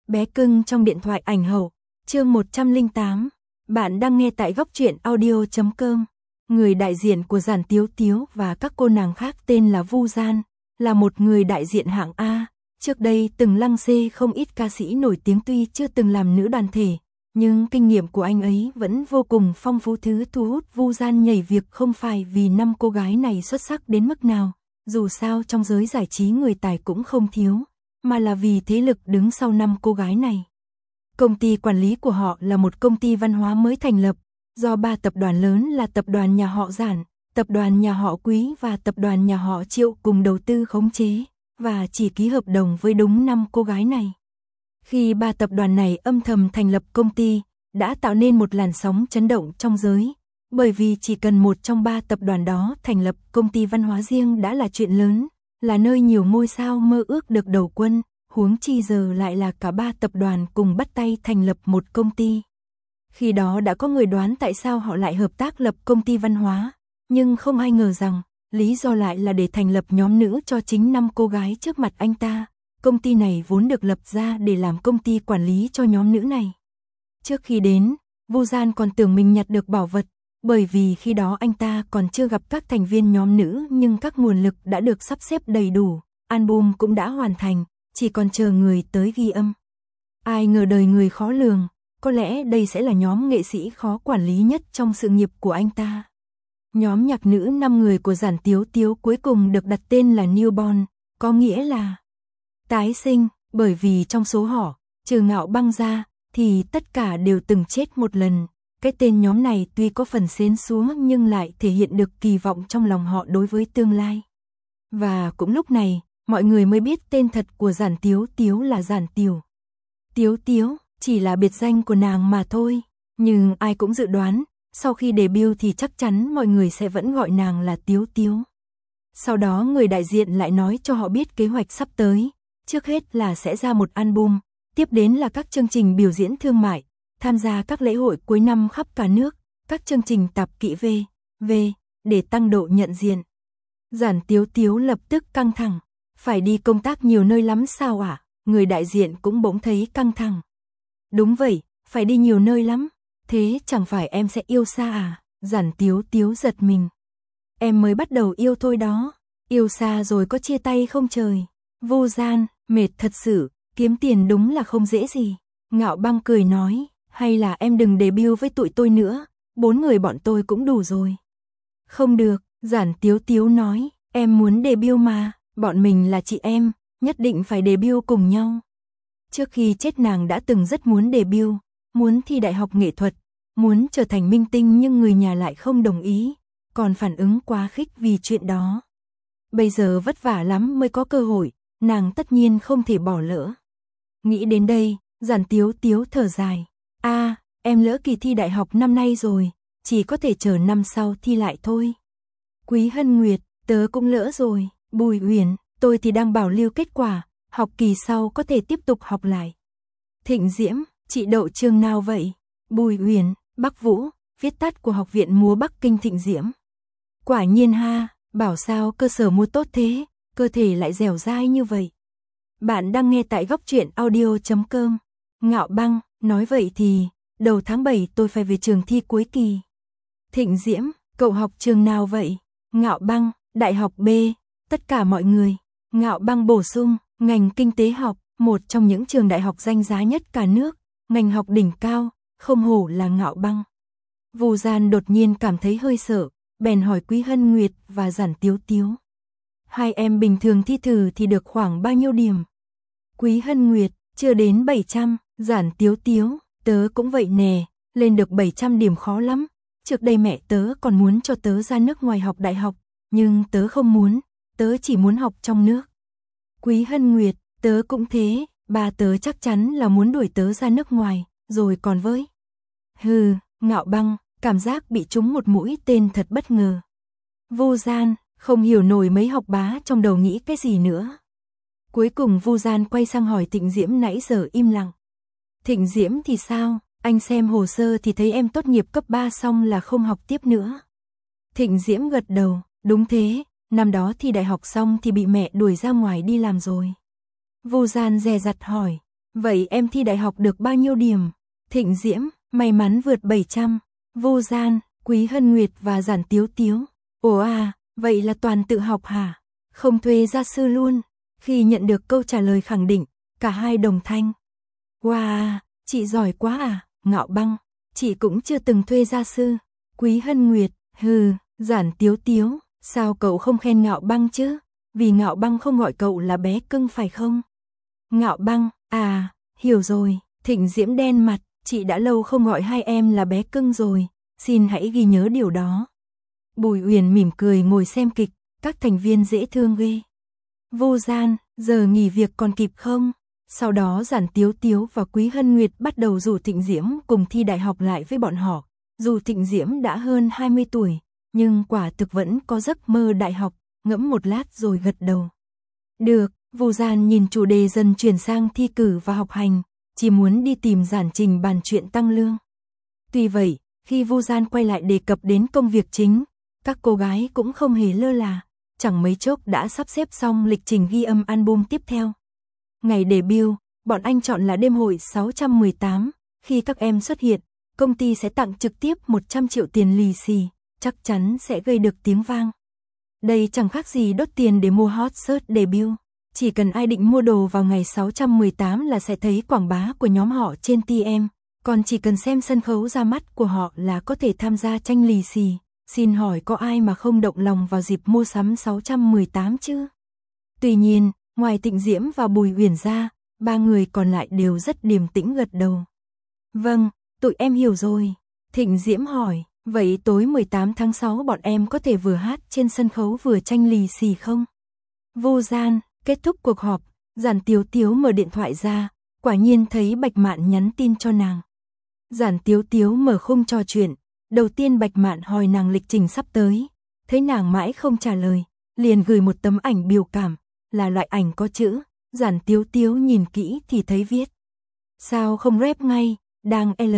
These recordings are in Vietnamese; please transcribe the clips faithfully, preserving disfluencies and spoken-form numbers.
Bé cưng trong điện thoại ảnh hậu, chương một trăm lẻ tám. Bạn đang nghe tại góc truyện audio chấm com. Người đại diện của Giản Tiếu Tiếu và các cô nàng khác tên là Vu Gian, là một người đại diện hạng A. Trước đây từng lăng xê không ít ca sĩ nổi tiếng, tuy chưa từng làm nữ đoàn thể, nhưng kinh nghiệm của anh ấy vẫn vô cùng phong phú. Thứ thu hút Vu Gian nhảy việc không phải vì năm cô gái này xuất sắc đến mức nào, dù sao trong giới giải trí người tài cũng không thiếu, mà là vì thế lực đứng sau năm cô gái này. Công ty quản lý của họ là một công ty văn hóa mới thành lập, do ba tập đoàn lớn là tập đoàn nhà họ Giản, tập đoàn nhà họ Quý và tập đoàn nhà họ Triệu cùng đầu tư khống chế, và chỉ ký hợp đồng với đúng năm cô gái này. Khi ba tập đoàn này âm thầm thành lập công ty, đã tạo nên một làn sóng chấn động trong giới, bởi vì chỉ cần một trong ba tập đoàn đó thành lập công ty văn hóa riêng đã là chuyện lớn, là nơi nhiều ngôi sao mơ ước được đầu quân, huống chi giờ lại là cả ba tập đoàn cùng bắt tay thành lập một công ty. Khi đó đã có người đoán tại sao họ lại hợp tác lập công ty văn hóa, nhưng không ai ngờ rằng, lý do lại là để thành lập nhóm nữ cho chính năm cô gái trước mặt anh ta. Công ty này vốn được lập ra để làm công ty quản lý cho nhóm nữ này. Trước khi đến, Vu Gian còn tưởng mình nhặt được bảo vật, bởi vì khi đó anh ta còn chưa gặp các thành viên nhóm nữ, nhưng các nguồn lực đã được sắp xếp đầy đủ, album cũng đã hoàn thành, chỉ còn chờ người tới ghi âm. Ai ngờ đời người khó lường, có lẽ đây sẽ là nhóm nghệ sĩ khó quản lý nhất trong sự nghiệp của anh ta. Nhóm nhạc nữ năm người của Giản Tiếu Tiếu cuối cùng được đặt tên là Newborn, có nghĩa là tái sinh, bởi vì trong số họ, trừ Ngạo Băng ra, thì tất cả đều từng chết một lần. Cái tên nhóm này tuy có phần xến xúa nhưng lại thể hiện được kỳ vọng trong lòng họ đối với tương lai. Và cũng lúc này, mọi người mới biết tên thật của Giản Tiếu Tiếu là Giản Tiểu. Tiếu Tiếu, chỉ là biệt danh của nàng mà thôi. Nhưng ai cũng dự đoán, sau khi debut thì chắc chắn mọi người sẽ vẫn gọi nàng là Tiếu Tiếu. Sau đó người đại diện lại nói cho họ biết kế hoạch sắp tới. Trước hết là sẽ ra một album, tiếp đến là các chương trình biểu diễn thương mại, tham gia các lễ hội cuối năm khắp cả nước, các chương trình tạp kỹ vê vê để tăng độ nhận diện. Giản Tiếu Tiếu lập tức căng thẳng, phải đi công tác nhiều nơi lắm sao ạ? À? Người đại diện cũng bỗng thấy căng thẳng. Đúng vậy, phải đi nhiều nơi lắm, thế chẳng phải em sẽ yêu xa à? Giản Tiếu Tiếu giật mình. Em mới bắt đầu yêu thôi đó, yêu xa rồi có chia tay không trời? Vu Gian, mệt thật sự, kiếm tiền đúng là không dễ gì. Ngạo Băng cười nói, hay là em đừng debut với tụi tôi nữa, bốn người bọn tôi cũng đủ rồi. Không được, Giản Tiếu Tiếu nói, em muốn debut mà, bọn mình là chị em, nhất định phải debut cùng nhau. Trước khi chết nàng đã từng rất muốn debut, muốn thi đại học nghệ thuật, muốn trở thành minh tinh, nhưng người nhà lại không đồng ý, còn phản ứng quá khích vì chuyện đó. Bây giờ vất vả lắm mới có cơ hội, nàng tất nhiên không thể bỏ lỡ. Nghĩ đến đây, Giản Tiếu Tiếu thở dài. A, à, em lỡ kỳ thi đại học năm nay rồi, chỉ có thể chờ năm sau thi lại thôi. Quý Hân Nguyệt, tớ cũng lỡ rồi. Bùi Uyển, tôi thì đang bảo lưu kết quả, học kỳ sau có thể tiếp tục học lại. Thịnh Diễm, chị đậu trường nào vậy? Bùi Uyển, Bắc Vũ, viết tắt của Học viện Múa Bắc Kinh Thịnh Diễm. Quả nhiên ha, bảo sao cơ sở múa tốt thế, cơ thể lại dẻo dai như vậy. Bạn đang nghe tại góc truyện audio chấm com. Ngạo Băng, nói vậy thì, đầu tháng bảy tôi phải về trường thi cuối kỳ. Thịnh Diễm, cậu học trường nào vậy? Ngạo Băng, Đại học B, tất cả mọi người. Ngạo Băng bổ sung, ngành kinh tế học, một trong những trường đại học danh giá nhất cả nước, ngành học đỉnh cao, không hổ là Ngạo Băng. Vu Gian đột nhiên cảm thấy hơi sợ, bèn hỏi Quý Hân Nguyệt và Giản Tiếu Tiếu. Hai em bình thường thi thử thì được khoảng bao nhiêu điểm? Quý Hân Nguyệt, chưa đến bảy trăm, Giản Tiếu Tiếu, tớ cũng vậy nè, lên được bảy trăm điểm khó lắm. Trước đây mẹ tớ còn muốn cho tớ ra nước ngoài học đại học, nhưng tớ không muốn, tớ chỉ muốn học trong nước. Quý Hân Nguyệt, tớ cũng thế, ba tớ chắc chắn là muốn đuổi tớ ra nước ngoài, rồi còn với. Hừ, Ngạo Băng, cảm giác bị trúng một mũi tên thật bất ngờ. Vu Gian, không hiểu nổi mấy học bá trong đầu nghĩ cái gì nữa. Cuối cùng Vu Gian quay sang hỏi Thịnh Diễm nãy giờ im lặng. Thịnh Diễm thì sao? Anh xem hồ sơ thì thấy em tốt nghiệp cấp ba xong là không học tiếp nữa. Thịnh Diễm gật đầu, đúng thế, năm đó thi đại học xong thì bị mẹ đuổi ra ngoài đi làm rồi. Vu Gian dè dặt hỏi, Vậy em thi đại học được bao nhiêu điểm? Thịnh Diễm, may mắn vượt bảy trăm. Vô Gian, Quý Hân Nguyệt và Giản Tiếu Tiếu. Ồ à, vậy là toàn tự học hả? Không thuê gia sư luôn. Khi nhận được câu trả lời khẳng định, cả hai đồng thanh. Wow, chị giỏi quá à, Ngạo Băng. Chị cũng chưa từng thuê gia sư. Quý Hân Nguyệt, hừ, Giản Tiếu Tiếu, sao cậu không khen Ngạo Băng chứ? Vì Ngạo Băng không gọi cậu là bé cưng phải không? Ngạo Băng, à, hiểu rồi. Thịnh Diễm đen mặt, chị đã lâu không gọi hai em là bé cưng rồi, xin hãy ghi nhớ điều đó. Bùi Uyển mỉm cười ngồi xem kịch, các thành viên dễ thương ghê. Vô Gian, giờ nghỉ việc còn kịp không? Sau đó Giản Tiếu Tiếu và Quý Hân Nguyệt bắt đầu rủ Thịnh Diễm cùng thi đại học lại với bọn họ. Dù Thịnh Diễm đã hơn hai mươi tuổi, nhưng quả thực vẫn có giấc mơ đại học, ngẫm một lát rồi gật đầu. Được, Vô Gian nhìn chủ đề dần chuyển sang thi cử và học hành, chỉ muốn đi tìm Giản Trình bàn chuyện tăng lương. Tuy vậy, khi Vô Gian quay lại đề cập đến công việc chính, các cô gái cũng không hề lơ là, chẳng mấy chốc đã sắp xếp xong lịch trình ghi âm album tiếp theo. Ngày debut, bọn anh chọn là đêm hội sáu trăm mười tám, khi các em xuất hiện, công ty sẽ tặng trực tiếp một trăm triệu tiền lì xì, chắc chắn sẽ gây được tiếng vang. Đây chẳng khác gì đốt tiền để mua hot search debut. Chỉ cần ai định mua đồ vào ngày sáu trăm mười tám là sẽ thấy quảng bá của nhóm họ trên tê em, còn chỉ cần xem sân khấu ra mắt của họ là có thể tham gia tranh lì xì. Xin hỏi có ai mà không động lòng vào dịp mua sắm sáu trăm mười tám chứ? Tuy nhiên, ngoài Thịnh Diễm và Bùi Uyển ra, ba người còn lại đều rất điềm tĩnh gật đầu. Vâng, tụi em hiểu rồi. Thịnh Diễm hỏi, vậy tối mười tám tháng sáu bọn em có thể vừa hát trên sân khấu vừa tranh lì xì không? Vô Gian, kết thúc cuộc họp, Giản Tiếu Tiếu mở điện thoại ra, quả nhiên thấy Bạch Mạn nhắn tin cho nàng. Giản Tiếu Tiếu mở khung trò chuyện, đầu tiên Bạch Mạn hỏi nàng lịch trình sắp tới, thấy nàng mãi không trả lời, liền gửi một tấm ảnh biểu cảm, là loại ảnh có chữ, Giản Tiếu Tiếu nhìn kỹ thì thấy viết. Sao không rep ngay, đang L,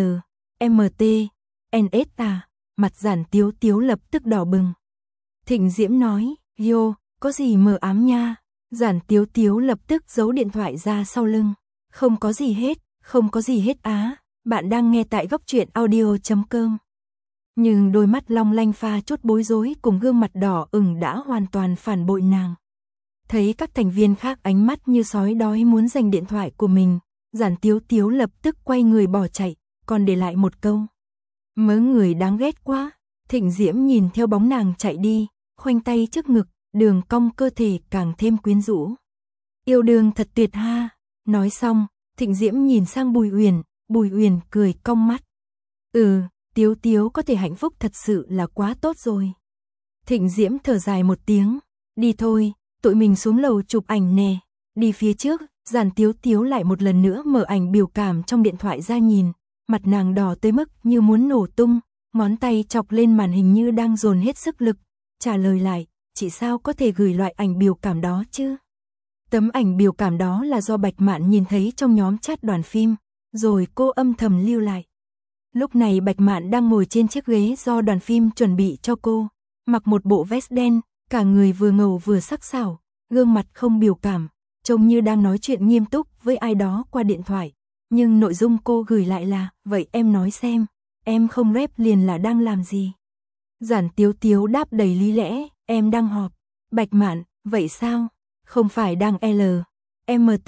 M T, N S à, mặt Giản Tiếu Tiếu lập tức đỏ bừng. Thịnh Diễm nói, yo, có gì mờ ám nha. Giản Tiếu Tiếu lập tức giấu điện thoại ra sau lưng. Không có gì hết, không có gì hết á, bạn đang nghe tại góc truyện audio chấm com. Nhưng đôi mắt long lanh pha chút bối rối cùng gương mặt đỏ ửng đã hoàn toàn phản bội nàng. Thấy các thành viên khác ánh mắt như sói đói muốn giành điện thoại của mình, Giản Tiếu Tiếu lập tức quay người bỏ chạy, còn để lại một câu. Mớ người đáng ghét quá. Thịnh Diễm nhìn theo bóng nàng chạy đi, khoanh tay trước ngực, đường cong cơ thể càng thêm quyến rũ. Yêu đương thật tuyệt ha. Nói xong, Thịnh Diễm nhìn sang Bùi Uyển, Bùi Uyển cười cong mắt. Ừ, Tiếu Tiếu có thể hạnh phúc thật sự là quá tốt rồi. Thịnh Diễm thở dài một tiếng, đi thôi, tụi mình xuống lầu chụp ảnh nè. Đi phía trước, Giản Tiếu Tiếu lại một lần nữa mở ảnh biểu cảm trong điện thoại ra nhìn, mặt nàng đỏ tới mức như muốn nổ tung, ngón tay chọc lên màn hình như đang dồn hết sức lực, trả lời lại, chị sao có thể gửi loại ảnh biểu cảm đó chứ? Tấm ảnh biểu cảm đó là do Bạch Mạn nhìn thấy trong nhóm chat đoàn phim, rồi cô âm thầm lưu lại. Lúc này Bạch Mạn đang ngồi trên chiếc ghế do đoàn phim chuẩn bị cho cô, mặc một bộ vest đen, cả người vừa ngầu vừa sắc sảo, gương mặt không biểu cảm, trông như đang nói chuyện nghiêm túc với ai đó qua điện thoại. Nhưng nội dung cô gửi lại là, vậy em nói xem, em không rep liền là đang làm gì? Giản Tiếu Tiếu đáp đầy lý lẽ, em đang họp. Bạch Mạn, vậy sao? Không phải đang L, M T,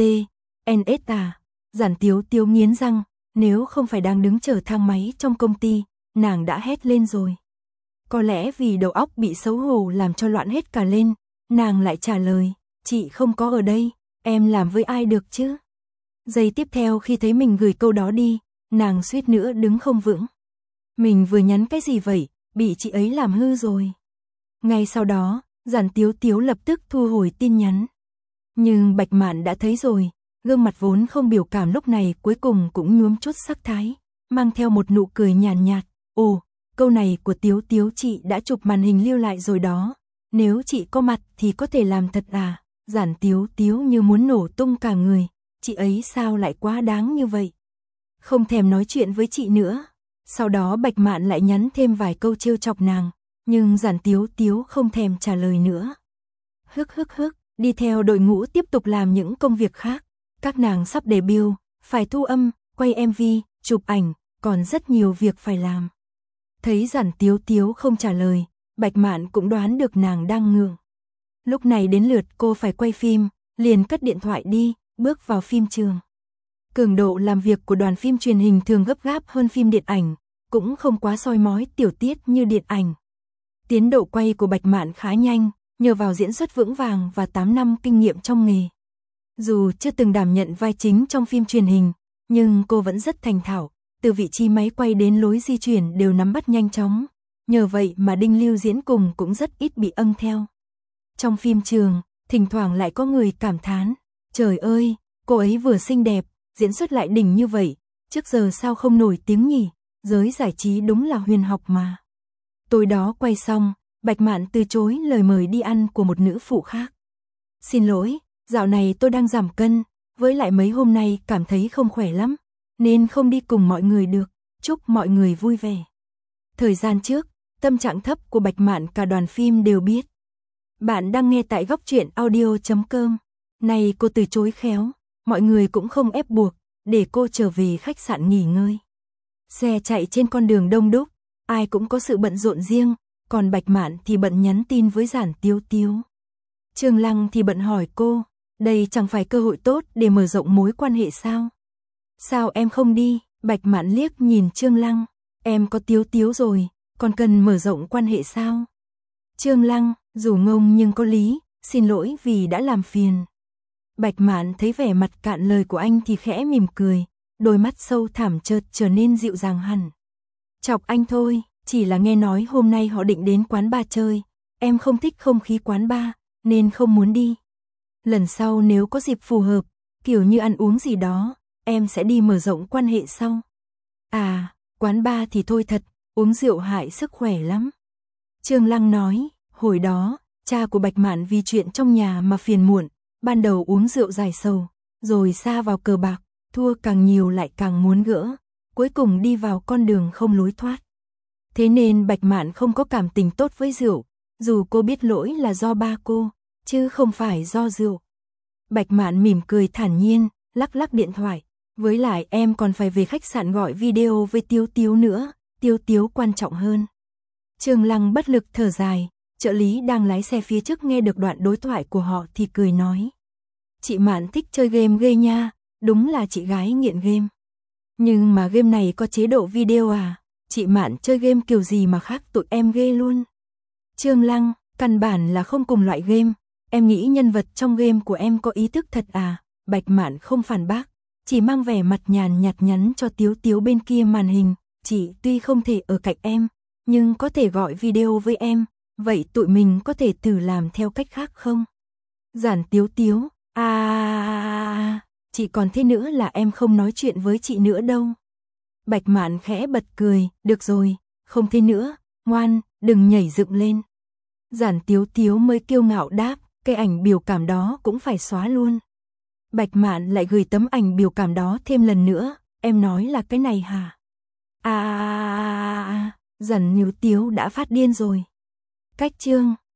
N S à? Giản Tiếu Tiếu nghiến răng, nếu không phải đang đứng chờ thang máy trong công ty, nàng đã hét lên rồi. Có lẽ vì đầu óc bị xấu hổ làm cho loạn hết cả lên, nàng lại trả lời, chị không có ở đây, em làm với ai được chứ? Giây tiếp theo khi thấy mình gửi câu đó đi, nàng suýt nữa đứng không vững. Mình vừa nhắn cái gì vậy, bị chị ấy làm hư rồi. Ngay sau đó, Giản Tiếu Tiếu lập tức thu hồi tin nhắn. Nhưng Bạch Mạn đã thấy rồi, gương mặt vốn không biểu cảm lúc này cuối cùng cũng nhuốm chút sắc thái, mang theo một nụ cười nhàn nhạt, ồ, câu này của Tiếu Tiếu chị đã chụp màn hình lưu lại rồi đó, nếu chị có mặt thì có thể làm thật à? Giản Tiếu Tiếu như muốn nổ tung cả người, chị ấy sao lại quá đáng như vậy? Không thèm nói chuyện với chị nữa. Sau đó Bạch Mạn lại nhắn thêm vài câu trêu chọc nàng, nhưng Giản Tiếu Tiếu không thèm trả lời nữa. Hức hức hức, đi theo đội ngũ tiếp tục làm những công việc khác, các nàng sắp debut, phải thu âm, quay em vê, chụp ảnh, còn rất nhiều việc phải làm. Thấy Giản Tiếu Tiếu không trả lời, Bạch Mạn cũng đoán được nàng đang ngượng. Lúc này đến lượt cô phải quay phim, liền cất điện thoại đi, bước vào phim trường. Cường độ làm việc của đoàn phim truyền hình thường gấp gáp hơn phim điện ảnh, cũng không quá soi mói tiểu tiết như điện ảnh. Tiến độ quay của Bạch Mạn khá nhanh, nhờ vào diễn xuất vững vàng và tám năm kinh nghiệm trong nghề. Dù chưa từng đảm nhận vai chính trong phim truyền hình, nhưng cô vẫn rất thành thạo, từ vị trí máy quay đến lối di chuyển đều nắm bắt nhanh chóng. Nhờ vậy mà Đinh Lưu diễn cùng cũng rất ít bị âng theo. Trong phim trường, thỉnh thoảng lại có người cảm thán, trời ơi, cô ấy vừa xinh đẹp, diễn xuất lại đỉnh như vậy, trước giờ sao không nổi tiếng nhỉ, giới giải trí đúng là huyền học mà. Tối đó quay xong, Bạch Mạn từ chối lời mời đi ăn của một nữ phụ khác. Xin lỗi, dạo này tôi đang giảm cân, với lại mấy hôm nay cảm thấy không khỏe lắm, nên không đi cùng mọi người được, chúc mọi người vui vẻ. Thời gian trước, tâm trạng thấp của Bạch Mạn cả đoàn phim đều biết. Bạn đang nghe tại góc truyện audio chấm com. Này cô từ chối khéo, mọi người cũng không ép buộc, để cô trở về khách sạn nghỉ ngơi. Xe chạy trên con đường đông đúc, ai cũng có sự bận rộn riêng, còn Bạch Mạn thì bận nhắn tin với Giản Tiếu Tiếu. Trương Lăng thì bận hỏi cô, đây chẳng phải cơ hội tốt để mở rộng mối quan hệ sao? Sao em không đi? Bạch Mạn liếc nhìn Trương Lăng, em có Tiếu Tiếu rồi, còn cần mở rộng quan hệ sao? Trương Lăng, dù ngông nhưng có lý, xin lỗi vì đã làm phiền. Bạch Mạn thấy vẻ mặt cạn lời của anh thì khẽ mỉm cười, đôi mắt sâu thẳm chợt trở nên dịu dàng hẳn. Chọc anh thôi, chỉ là nghe nói hôm nay họ định đến quán bar chơi, em không thích không khí quán bar, nên không muốn đi. Lần sau nếu có dịp phù hợp, kiểu như ăn uống gì đó, em sẽ đi mở rộng quan hệ sau. À, quán bar thì thôi thật, uống rượu hại sức khỏe lắm. Trương Lăng nói, hồi đó, cha của Bạch Mạn vì chuyện trong nhà mà phiền muộn, ban đầu uống rượu giải sầu, rồi sa vào cờ bạc, thua càng nhiều lại càng muốn gỡ, cuối cùng đi vào con đường không lối thoát. Thế nên Bạch Mạn không có cảm tình tốt với rượu, dù cô biết lỗi là do ba cô, chứ không phải do rượu. Bạch Mạn mỉm cười thản nhiên, lắc lắc điện thoại, với lại em còn phải về khách sạn gọi video với Tiếu Tiếu nữa, Tiếu Tiếu quan trọng hơn. Trương Lăng bất lực thở dài, trợ lý đang lái xe phía trước nghe được đoạn đối thoại của họ thì cười nói. Chị Mạn thích chơi game ghê nha, đúng là chị gái nghiện game. Nhưng mà game này có chế độ video à, chị Mạn chơi game kiểu gì mà khác tụi em ghê luôn. Trương Lăng, căn bản là không cùng loại game, em nghĩ nhân vật trong game của em có ý thức thật à, Bạch Mạn không phản bác, chỉ mang vẻ mặt nhàn nhạt nhắn cho Tiếu Tiếu bên kia màn hình, chị tuy không thể ở cạnh em, nhưng có thể gọi video với em, vậy tụi mình có thể thử làm theo cách khác không? Giản Tiếu Tiếu, à, chị còn thế nữa là em không nói chuyện với chị nữa đâu. Bạch Mạn khẽ bật cười, được rồi, không thế nữa, ngoan, đừng nhảy dựng lên. Giản Tiếu Tiếu mới kiêu ngạo đáp, cái ảnh biểu cảm đó cũng phải xóa luôn. Bạch Mạn lại gửi tấm ảnh biểu cảm đó thêm lần nữa, em nói là cái này hả? À, Giản Tiếu Tiếu đã phát điên rồi. Cách chương